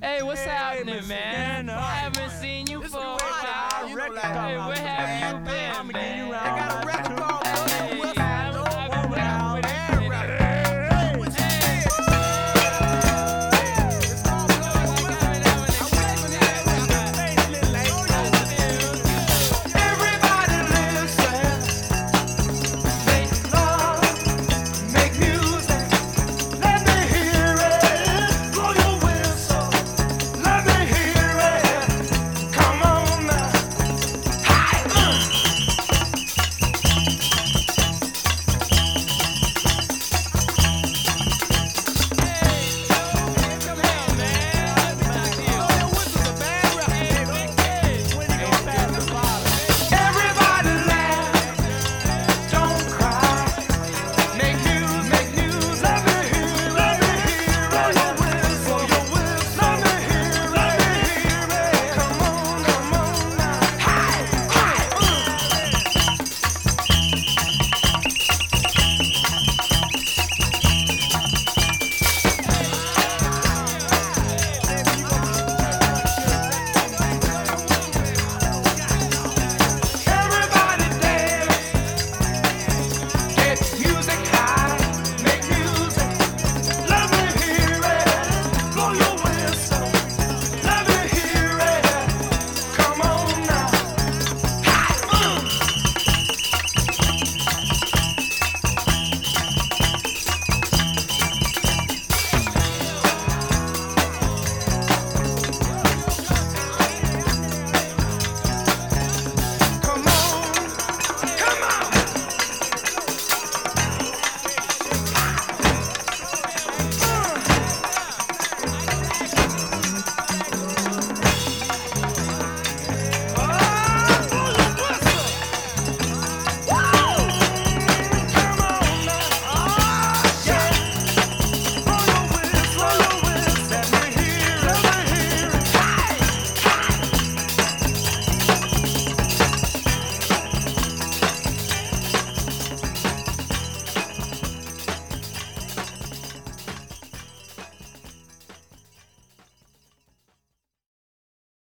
Hey, what's happening, man? I haven't seen you for a while. You know, like, Hey, where have you been, I'ma give you man? round. I got a record